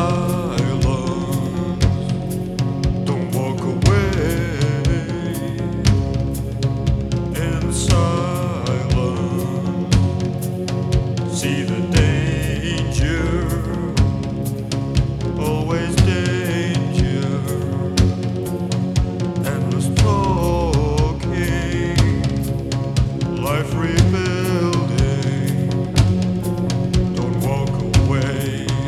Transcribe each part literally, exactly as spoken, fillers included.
silence, don't walk away. In silence, see the danger, always danger. Endless talking, life rebuilding, don't walk away.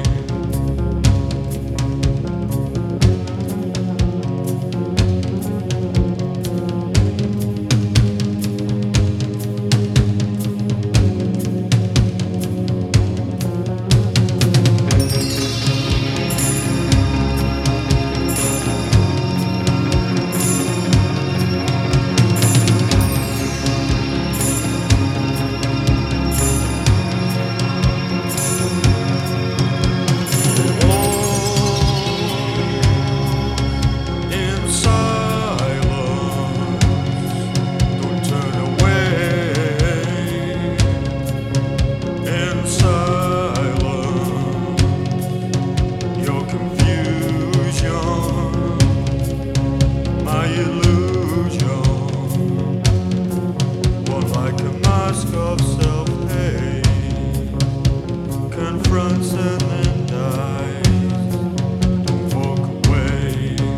Of self-hate confronts and then dies. Don't walk away.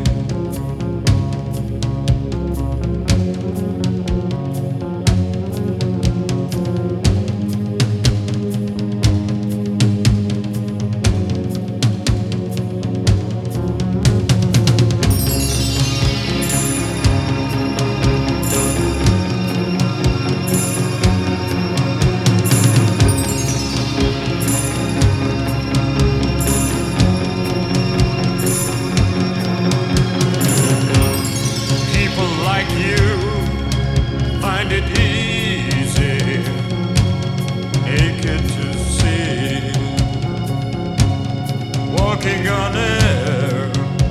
Find it easy, naked to see, walking on air,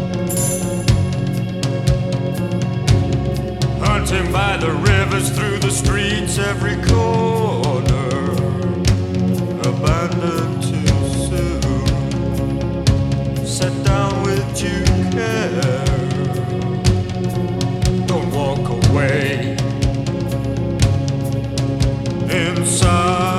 hunting by the rivers, through the streets, every corner, abandoned too soon, set down with due care, don't walk away. Inside